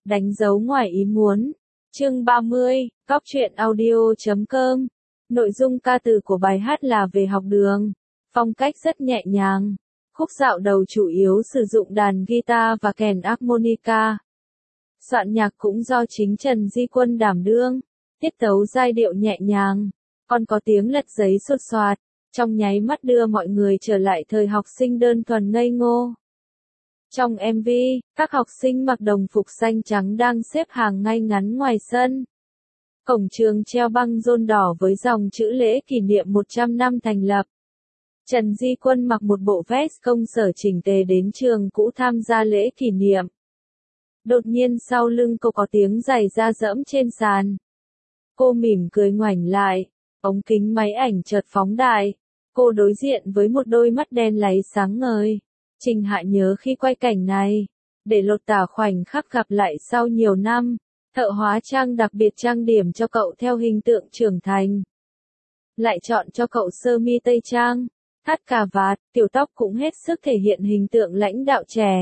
Đánh dấu ngoài ý muốn. Chương 30, Cóc truyện audio.com. Nội dung ca từ của bài hát là về học đường. Phong cách rất nhẹ nhàng. Khúc dạo đầu chủ yếu sử dụng đàn guitar và kèn harmonica. Soạn nhạc cũng do chính Trần Di Quân đảm đương. Tiết tấu giai điệu nhẹ nhàng. Còn có tiếng lật giấy sột soạt, trong nháy mắt đưa mọi người trở lại thời học sinh đơn thuần ngây ngô. Trong MV, các học sinh mặc đồng phục xanh trắng đang xếp hàng ngay ngắn ngoài sân. Cổng trường treo băng rôn đỏ với dòng chữ lễ kỷ niệm 100 năm thành lập. Trần Di Quân mặc một bộ vest công sở chỉnh tề đến trường cũ tham gia lễ kỷ niệm. Đột nhiên sau lưng cô có tiếng giày da dẫm trên sàn. Cô mỉm cười ngoảnh lại, ống kính máy ảnh chợt phóng đại. Cô đối diện với một đôi mắt đen láy sáng ngời. Trình Hạ nhớ khi quay cảnh này, để lột tả khoảnh khắc gặp lại sau nhiều năm, thợ hóa trang đặc biệt trang điểm cho cậu theo hình tượng trưởng thành. Lại chọn cho cậu sơ mi tây trang, thắt cà vạt, tiểu tóc cũng hết sức thể hiện hình tượng lãnh đạo trẻ.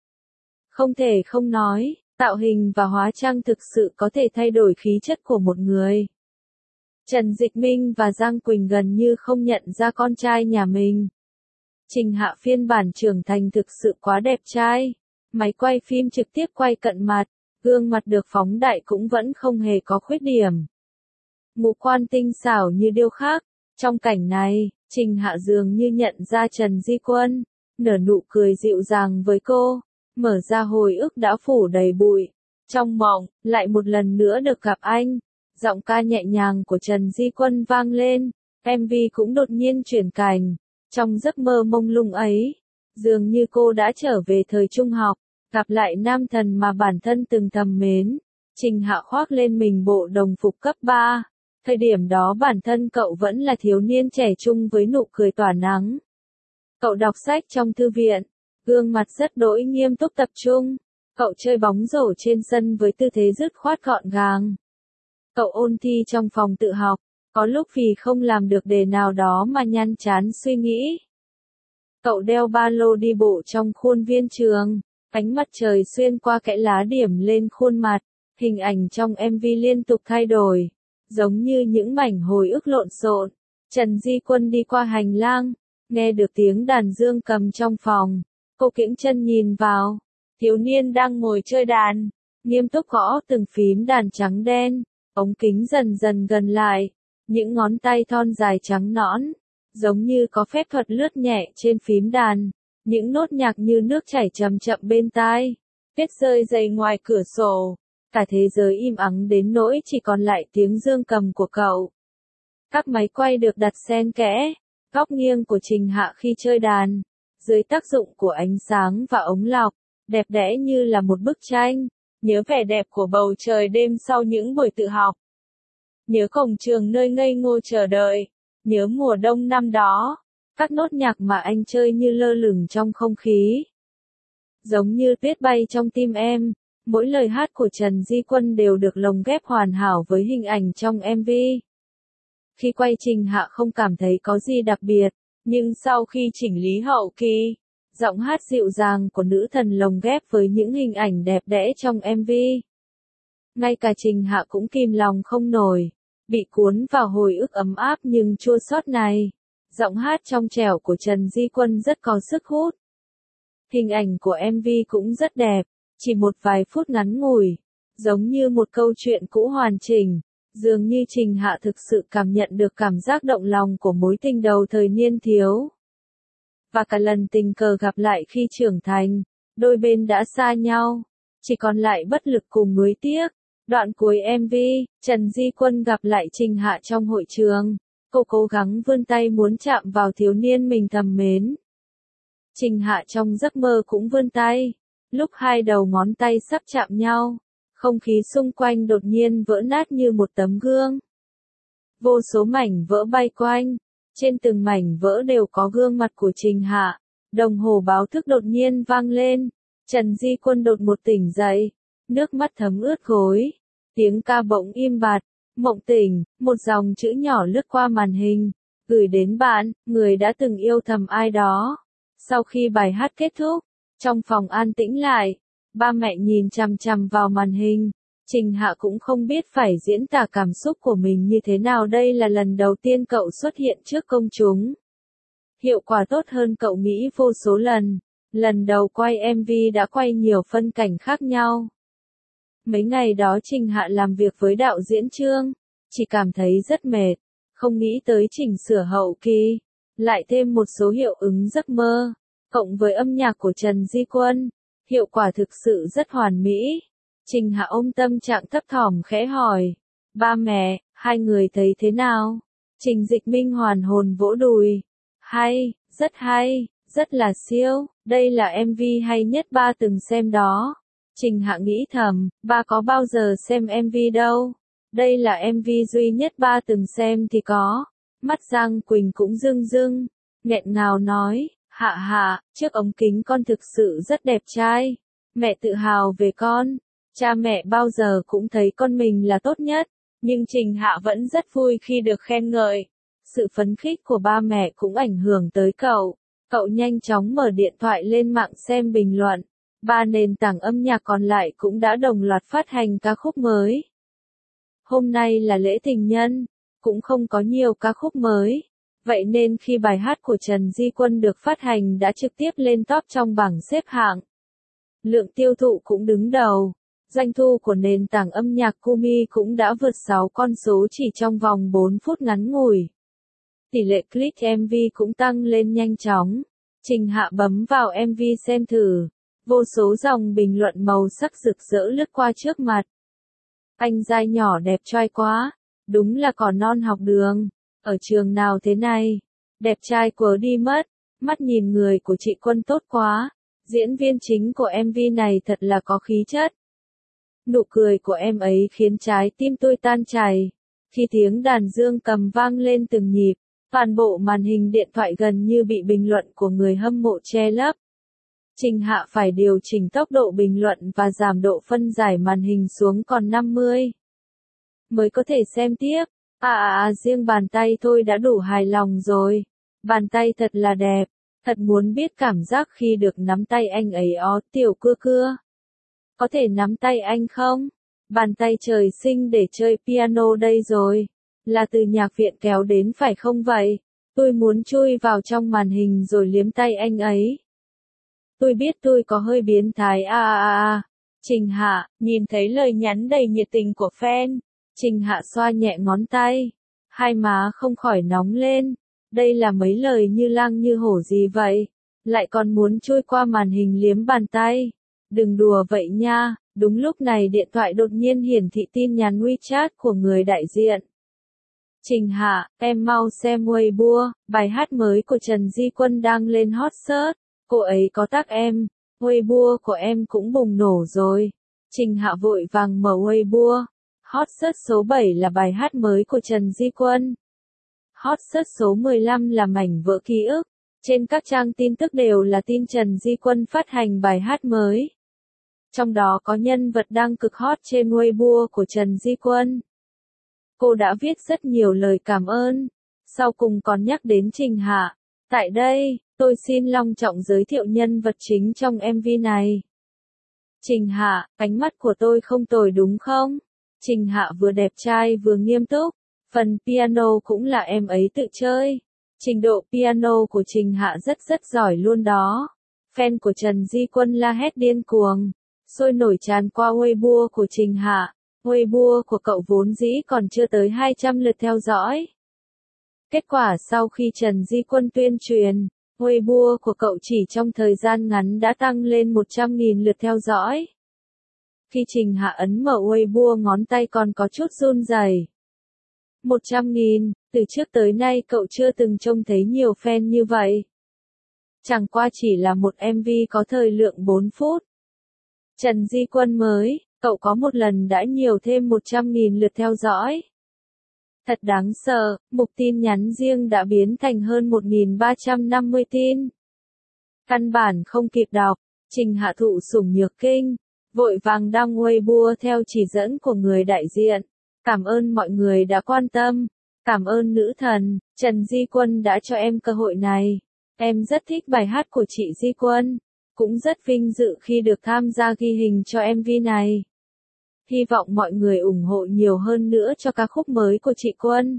Không thể không nói, tạo hình và hóa trang thực sự có thể thay đổi khí chất của một người. Trần Dịch Minh và Giang Quỳnh gần như không nhận ra con trai nhà mình. Trình Hạ phiên bản trưởng thành thực sự quá đẹp trai. Máy quay phim trực tiếp quay cận mặt, gương mặt được phóng đại cũng vẫn không hề có khuyết điểm. Ngũ quan tinh xảo như điêu khắc. Trong cảnh này, Trình Hạ dường như nhận ra Trần Di Quân, nở nụ cười dịu dàng với cô, mở ra hồi ức đã phủ đầy bụi. Trong mộng, lại một lần nữa được gặp anh. Giọng ca nhẹ nhàng của Trần Di Quân vang lên, MV cũng đột nhiên chuyển cảnh. Trong giấc mơ mông lung ấy, dường như cô đã trở về thời trung học, gặp lại nam thần mà bản thân từng thầm mến. Trình Hạ khoác lên mình bộ đồng phục cấp 3. Thời điểm đó bản thân cậu vẫn là thiếu niên trẻ trung với nụ cười tỏa nắng. Cậu đọc sách trong thư viện, gương mặt rất đỗi nghiêm túc tập trung. Cậu chơi bóng rổ trên sân với tư thế dứt khoát gọn gàng. Cậu ôn thi trong phòng tự học, có lúc vì không làm được đề nào đó mà nhăn chán suy nghĩ. Cậu đeo ba lô đi bộ trong khuôn viên trường, ánh mặt trời xuyên qua kẽ lá điểm lên khuôn mặt, hình ảnh trong MV liên tục thay đổi, giống như những mảnh hồi ức lộn xộn. Trần Di Quân đi qua hành lang, nghe được tiếng đàn dương cầm trong phòng, cô kiễng chân nhìn vào, thiếu niên đang ngồi chơi đàn, nghiêm túc gõ từng phím đàn trắng đen, ống kính dần dần gần lại. Những ngón tay thon dài trắng nõn, giống như có phép thuật lướt nhẹ trên phím đàn, những nốt nhạc như nước chảy chậm chậm bên tai. Tuyết rơi dày ngoài cửa sổ, cả thế giới im ắng đến nỗi chỉ còn lại tiếng dương cầm của cậu. Các máy quay được đặt xen kẽ, góc nghiêng của Trình Hạ khi chơi đàn, dưới tác dụng của ánh sáng và ống lọc, đẹp đẽ như là một bức tranh. Nhớ vẻ đẹp của bầu trời đêm sau những buổi tự học. Nhớ cổng trường nơi ngây ngô chờ đợi, nhớ mùa đông năm đó, các nốt nhạc mà anh chơi như lơ lửng trong không khí. Giống như tuyết bay trong tim em, mỗi lời hát của Trần Di Quân đều được lồng ghép hoàn hảo với hình ảnh trong MV. Khi quay Trình Hạ không cảm thấy có gì đặc biệt, nhưng sau khi chỉnh lý hậu kỳ, giọng hát dịu dàng của nữ thần lồng ghép với những hình ảnh đẹp đẽ trong MV. Ngay cả Trình Hạ cũng kìm lòng không nổi, bị cuốn vào hồi ức ấm áp nhưng chua xót này. Giọng hát trong trẻo của Trần Di Quân rất có sức hút. Hình ảnh của MV cũng rất đẹp, chỉ một vài phút ngắn ngủi, giống như một câu chuyện cũ hoàn chỉnh, dường như Trình Hạ thực sự cảm nhận được cảm giác động lòng của mối tình đầu thời niên thiếu. Và cả lần tình cờ gặp lại khi trưởng thành, đôi bên đã xa nhau, chỉ còn lại bất lực cùng nuối tiếc. Đoạn cuối MV, Trần Di Quân gặp lại Trình Hạ trong hội trường. Cô cố gắng vươn tay muốn chạm vào thiếu niên mình thầm mến. Trình Hạ trong giấc mơ cũng vươn tay. Lúc hai đầu ngón tay sắp chạm nhau, không khí xung quanh đột nhiên vỡ nát như một tấm gương. Vô số mảnh vỡ bay quanh. Trên từng mảnh vỡ đều có gương mặt của Trình Hạ. Đồng hồ báo thức đột nhiên vang lên. Trần Di Quân đột một tỉnh dậy. Nước mắt thấm ướt gối. Tiếng ca bỗng im bặt. Mộng tỉnh, một dòng chữ nhỏ lướt qua màn hình. Gửi đến bạn, người đã từng yêu thầm ai đó. Sau khi bài hát kết thúc, trong phòng an tĩnh lại, Ba mẹ nhìn chằm chằm vào màn hình. Trình Hạ cũng không biết phải diễn tả cảm xúc của mình như thế nào, đây là lần đầu tiên cậu xuất hiện trước công chúng. Hiệu quả tốt hơn cậu nghĩ vô số lần. Lần đầu quay MV đã quay nhiều phân cảnh khác nhau. Mấy ngày đó Trình Hạ làm việc với đạo diễn Trương, chỉ cảm thấy rất mệt, không nghĩ tới chỉnh sửa hậu kỳ, lại thêm một số hiệu ứng giấc mơ, cộng với âm nhạc của Trần Di Quân, hiệu quả thực sự rất hoàn mỹ. Trình Hạ ôm tâm trạng thấp thỏm khẽ hỏi, ba mẹ, hai người thấy thế nào? Trình Dịch Minh hoàn hồn vỗ đùi, hay, rất là siêu, đây là MV hay nhất ba từng xem đó. Trình Hạ nghĩ thầm, ba có bao giờ xem MV đâu. Đây là MV duy nhất ba từng xem thì có. Mắt Giang Quỳnh cũng rưng rưng, nghẹn ngào nói, Hạ, trước ống kính con thực sự rất đẹp trai. Mẹ tự hào về con. Cha mẹ bao giờ cũng thấy con mình là tốt nhất. Nhưng Trình Hạ vẫn rất vui khi được khen ngợi. Sự phấn khích của ba mẹ cũng ảnh hưởng tới cậu. Cậu nhanh chóng mở điện thoại lên mạng xem bình luận. Ba nền tảng âm nhạc còn lại cũng đã đồng loạt phát hành ca khúc mới. Hôm nay là lễ tình nhân, cũng không có nhiều ca khúc mới. Vậy nên khi bài hát của Trần Di Quân được phát hành đã trực tiếp lên top trong bảng xếp hạng. Lượng tiêu thụ cũng đứng đầu. Doanh thu của nền tảng âm nhạc Kumi cũng đã vượt 6 con số chỉ trong vòng 4 phút ngắn ngủi. Tỷ lệ click MV cũng tăng lên nhanh chóng. Trình Hạ bấm vào MV xem thử. Vô số dòng bình luận màu sắc rực rỡ lướt qua trước mặt. Anh giai nhỏ đẹp trai quá. Đúng là còn non học đường. Ở trường nào thế này? Đẹp trai quờ đi mất. Mắt nhìn người của chị Quân tốt quá. Diễn viên chính của MV này thật là có khí chất. Nụ cười của em ấy khiến trái tim tôi tan chảy. Khi tiếng đàn dương cầm vang lên từng nhịp, toàn bộ màn hình điện thoại gần như bị bình luận của người hâm mộ che lấp. Trình Hạ phải điều chỉnh tốc độ bình luận và giảm độ phân giải màn hình xuống còn 50. Mới có thể xem tiếp. Riêng bàn tay thôi đã đủ hài lòng rồi. Bàn tay thật là đẹp. Thật muốn biết cảm giác khi được nắm tay anh ấy tiểu cưa. Có thể nắm tay anh không? Bàn tay trời sinh để chơi piano đây rồi. Là từ nhạc viện kéo đến phải không vậy? Tôi muốn chui vào trong màn hình rồi liếm tay anh ấy. Tôi biết tôi có hơi biến thái Trình Hạ, nhìn thấy lời nhắn đầy nhiệt tình của fan. Trình Hạ xoa nhẹ ngón tay. Hai má không khỏi nóng lên. Đây là mấy lời như lang như hổ gì vậy? Lại còn muốn chui qua màn hình liếm bàn tay. Đừng đùa vậy nha. Đúng lúc này điện thoại đột nhiên hiển thị tin nhắn WeChat của người đại diện. Trình Hạ, em mau xem Weibo, bài hát mới của Trần Di Quân đang lên hot search. Cô ấy có tag em. Weibo của em cũng bùng nổ rồi. Trình Hạ vội vàng mở Weibo. Hot search số 7 là bài hát mới của Trần Di Quân. Hot search số 15 là mảnh vỡ ký ức. Trên các trang tin tức đều là tin Trần Di Quân phát hành bài hát mới. Trong đó có nhân vật đang cực hot trên Weibo của Trần Di Quân. Cô đã viết rất nhiều lời cảm ơn. Sau cùng còn nhắc đến Trình Hạ. Tại đây, tôi xin long trọng giới thiệu nhân vật chính trong MV này. Trình Hạ, ánh mắt của tôi không tồi đúng không? Trình Hạ vừa đẹp trai vừa nghiêm túc. Phần piano cũng là em ấy tự chơi. Trình độ piano của Trình Hạ rất giỏi luôn đó. Fan của Trần Di Quân la hét điên cuồng. Sôi nổi tràn qua Weibo của Trình Hạ. Weibo của cậu vốn dĩ còn chưa tới 200 lượt theo dõi. Kết quả sau khi Trần Di Quân tuyên truyền, Weibo của cậu chỉ trong thời gian ngắn đã tăng lên 100.000 lượt theo dõi. Khi Trình Hạ ấn mở Weibo ngón tay còn có chút run rẩy. 100.000, từ trước tới nay cậu chưa từng trông thấy nhiều fan như vậy. Chẳng qua chỉ là một MV có thời lượng 4 phút. Trần Di Quân mới, cậu có một lần đã nhiều thêm 100.000 lượt theo dõi. Thật đáng sợ, mục tin nhắn riêng đã biến thành hơn 1.350 tin. Căn bản không kịp đọc, Trình Hạ thụ sủng nhược kinh, vội vàng đăng Weibo theo chỉ dẫn của người đại diện. Cảm ơn mọi người đã quan tâm. Cảm ơn nữ thần, Trần Di Quân đã cho em cơ hội này. Em rất thích bài hát của chị Di Quân. cũng rất vinh dự khi được tham gia ghi hình cho MV này. Hy vọng mọi người ủng hộ nhiều hơn nữa cho ca khúc mới của chị Quân.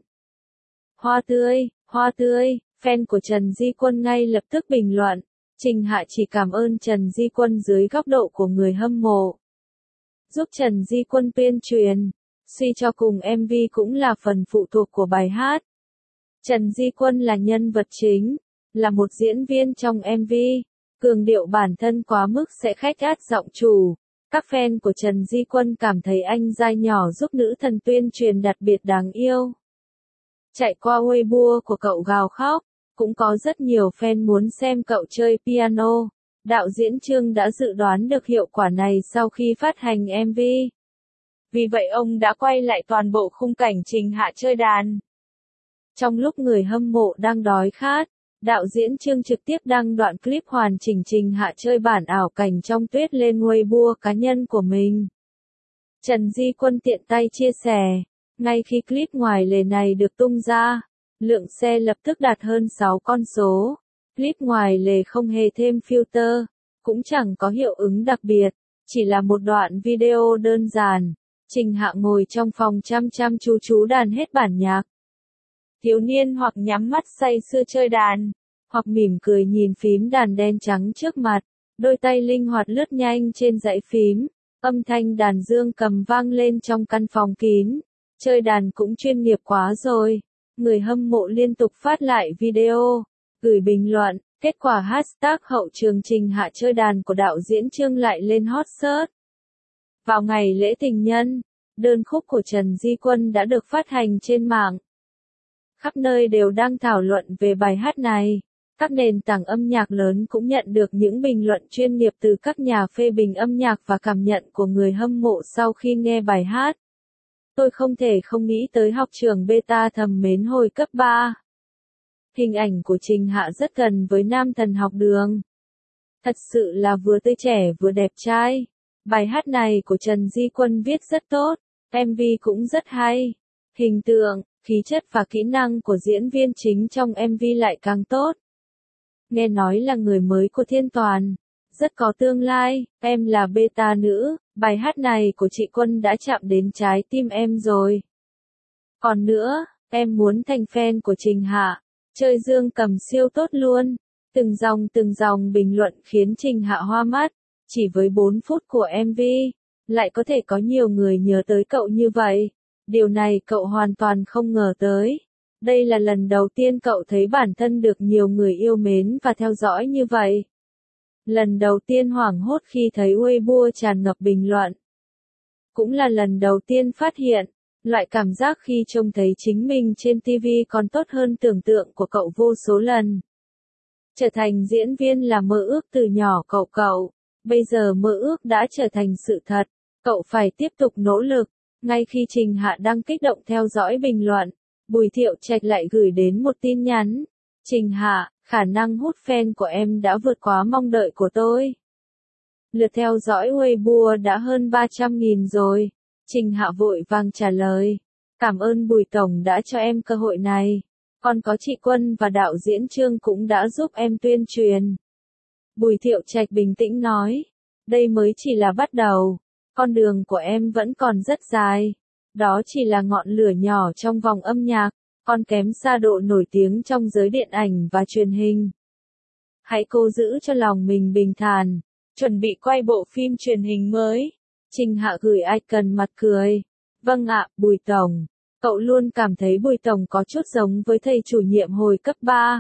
Hoa tươi, fan của Trần Di Quân ngay lập tức bình luận. Trình Hạ chỉ cảm ơn Trần Di Quân dưới góc độ của người hâm mộ. Giúp Trần Di Quân tuyên truyền, suy cho cùng MV cũng là phần phụ thuộc của bài hát. Trần Di Quân là nhân vật chính, là một diễn viên trong MV, cường điệu bản thân quá mức sẽ khách át giọng chủ. Các fan của Trần Di Quân cảm thấy anh giai nhỏ giúp nữ thần tuyên truyền đặc biệt đáng yêu. Chạy qua Weibo của cậu gào khóc, cũng có rất nhiều fan muốn xem cậu chơi piano. Đạo diễn Trương đã dự đoán được hiệu quả này sau khi phát hành MV. Vì vậy ông đã quay lại toàn bộ khung cảnh Trình Hạ chơi đàn. Trong lúc người hâm mộ đang đói khát, đạo diễn Trương trực tiếp đăng đoạn clip hoàn chỉnh Trình Hạ chơi bản ảo cảnh trong tuyết lên Weibo cá nhân của mình. Trần Di Quân tiện tay chia sẻ, ngay khi clip ngoài lề này được tung ra, lượng share lập tức đạt hơn 6 con số. Clip ngoài lề không hề thêm filter, cũng chẳng có hiệu ứng đặc biệt, chỉ là một đoạn video đơn giản. Trình Hạ ngồi trong phòng chăm chăm chú đàn hết bản nhạc. Thiếu niên hoặc nhắm mắt say sưa chơi đàn, hoặc mỉm cười nhìn phím đàn đen trắng trước mặt, đôi tay linh hoạt lướt nhanh trên dãy phím, âm thanh đàn dương cầm vang lên trong căn phòng kín. Chơi đàn cũng chuyên nghiệp quá rồi. Người hâm mộ liên tục phát lại video, gửi bình luận, kết quả hashtag hậu trường Trình Hạ chơi đàn của đạo diễn Trương lại lên hot search. Vào ngày lễ tình nhân, đơn khúc của Trần Di Quân đã được phát hành trên mạng. Khắp nơi đều đang thảo luận về bài hát này. Các nền tảng âm nhạc lớn cũng nhận được những bình luận chuyên nghiệp từ các nhà phê bình âm nhạc và cảm nhận của người hâm mộ sau khi nghe bài hát. Tôi không thể không nghĩ tới học trường beta thầm mến hồi cấp 3. Hình ảnh của Trình Hạ rất gần với nam thần học đường. Thật sự là vừa tươi trẻ vừa đẹp trai. Bài hát này của Trần Di Quân viết rất tốt, MV cũng rất hay. Hình tượng, khí chất và kỹ năng của diễn viên chính trong MV lại càng tốt. Nghe nói là người mới của Thiên Toàn, rất có tương lai, em là beta nữ, bài hát này của chị Quân đã chạm đến trái tim em rồi. Còn nữa, em muốn thành fan của Trình Hạ, chơi dương cầm siêu tốt luôn. Từng dòng bình luận khiến Trình Hạ hoa mắt, chỉ với 4 phút của MV, lại có thể có nhiều người nhớ tới cậu như vậy. Điều này cậu hoàn toàn không ngờ tới. Đây là lần đầu tiên cậu thấy bản thân được nhiều người yêu mến và theo dõi như vậy. Lần đầu tiên hoảng hốt khi thấy Weibo tràn ngập bình luận. Cũng là lần đầu tiên phát hiện, loại cảm giác khi trông thấy chính mình trên TV còn tốt hơn tưởng tượng của cậu vô số lần. Trở thành diễn viên là mơ ước từ nhỏ cậu. Bây giờ mơ ước đã trở thành sự thật. Cậu phải tiếp tục nỗ lực. Ngay khi Trình Hạ đang kích động theo dõi bình luận, Bùi Thiệu Trạch lại gửi đến một tin nhắn. Trình Hạ, khả năng hút fan của em đã vượt quá mong đợi của tôi. Lượt theo dõi Weibo đã hơn 300.000 rồi. Trình Hạ vội vàng trả lời. Cảm ơn Bùi Tổng đã cho em cơ hội này. Còn có chị Quân và đạo diễn Trương cũng đã giúp em tuyên truyền. Bùi Thiệu Trạch bình tĩnh nói. Đây mới chỉ là bắt đầu. Con đường của em vẫn còn rất dài. Đó chỉ là ngọn lửa nhỏ trong vòng âm nhạc, còn kém xa độ nổi tiếng trong giới điện ảnh và truyền hình. Hãy cố giữ cho lòng mình bình thản, chuẩn bị quay bộ phim truyền hình mới. Trình Hạ gửi icon mặt cười. Vâng ạ, Bùi Tổng. Cậu luôn cảm thấy Bùi Tổng có chút giống với thầy chủ nhiệm hồi cấp 3.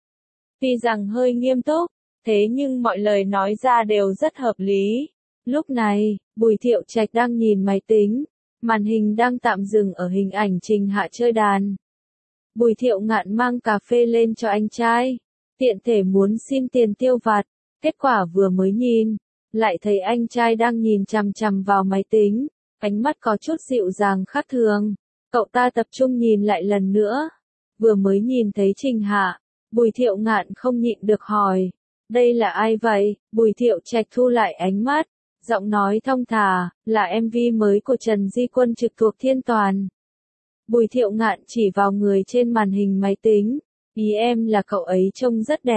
Tuy rằng hơi nghiêm túc, thế nhưng mọi lời nói ra đều rất hợp lý. Lúc này, Bùi Thiệu Trạch đang nhìn máy tính, màn hình đang tạm dừng ở hình ảnh Trình Hạ chơi đàn. Bùi Thiệu Ngạn mang cà phê lên cho anh trai, tiện thể muốn xin tiền tiêu vặt, kết quả vừa mới nhìn, lại thấy anh trai đang nhìn chằm chằm vào máy tính, ánh mắt có chút dịu dàng khác thường. Cậu ta tập trung nhìn lại lần nữa, vừa mới nhìn thấy Trình Hạ, Bùi Thiệu Ngạn không nhịn được hỏi, đây là ai vậy? Bùi Thiệu Trạch thu lại ánh mắt. Giọng nói thong thả, là MV mới của Trần Di Quân trực thuộc Thiên Toàn. Bùi Thiệu Ngạn chỉ vào người trên màn hình máy tính. Ý em là cậu ấy trông rất đẹp.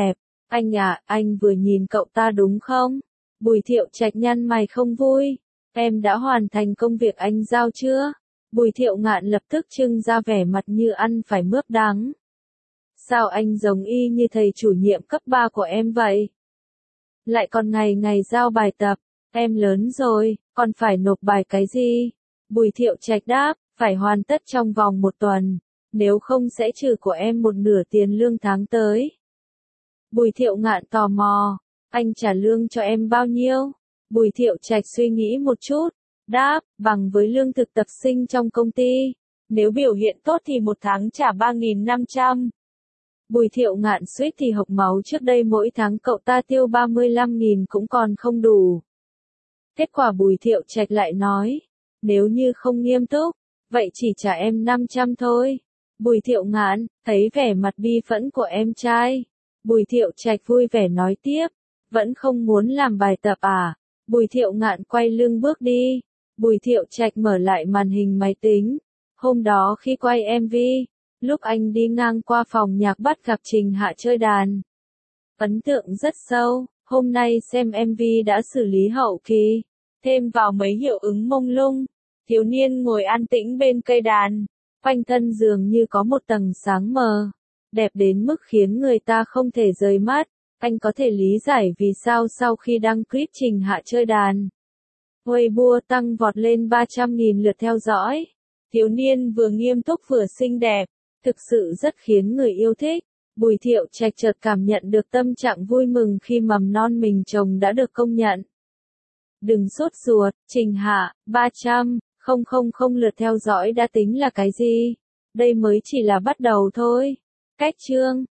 Anh à, anh vừa nhìn cậu ta đúng không? Bùi Thiệu Trạch nhăn mày không vui. Em đã hoàn thành công việc anh giao chưa? Bùi Thiệu Ngạn lập tức trưng ra vẻ mặt như ăn phải mướp đắng. Sao anh giống y như thầy chủ nhiệm cấp 3 của em vậy? Lại còn ngày ngày giao bài tập, em lớn rồi, còn phải nộp bài cái gì? Bùi Thiệu Trạch đáp, phải hoàn tất trong vòng 1 tuần, nếu không sẽ trừ của em 1/2 tiền lương tháng tới. Bùi Thiệu Ngạn tò mò, anh trả lương cho em bao nhiêu? Bùi Thiệu Trạch suy nghĩ một chút, đáp, bằng với lương thực tập sinh trong công ty. Nếu biểu hiện tốt thì 1 tháng trả 3.500. Bùi Thiệu Ngạn suýt thì hộc máu, trước đây mỗi tháng cậu ta tiêu 35.000 cũng còn không đủ. Kết quả Bùi Thiệu Trạch lại nói, nếu như không nghiêm túc, vậy chỉ trả em 500 thôi. Bùi Thiệu Ngạn, thấy vẻ mặt bi phẫn của em trai. Bùi Thiệu Trạch vui vẻ nói tiếp, vẫn không muốn làm bài tập à? Bùi Thiệu Ngạn quay lưng bước đi. Bùi Thiệu Trạch mở lại màn hình máy tính. Hôm đó khi quay MV, lúc anh đi ngang qua phòng nhạc bắt gặp Trình Hạ chơi đàn. Ấn tượng rất sâu, hôm nay xem MV đã xử lý hậu kỳ, thêm vào mấy hiệu ứng mông lung. Thiếu niên ngồi an tĩnh bên cây đàn, quanh thân dường như có một tầng sáng mờ, đẹp đến mức khiến người ta không thể rời mắt. Anh có thể lý giải vì sao sau khi đăng clip Trình Hạ chơi đàn, Weibo tăng vọt lên 300.000 lượt theo dõi. Thiếu niên vừa nghiêm túc vừa xinh đẹp, thực sự rất khiến người yêu thích. Bùi Thiệu Trạch chợt cảm nhận được tâm trạng vui mừng khi mầm non mình trồng đã được công nhận. Đừng sốt ruột, Trình Hạ, 300.000 lượt theo dõi đã tính là cái gì? Đây mới chỉ là bắt đầu thôi. Cách chương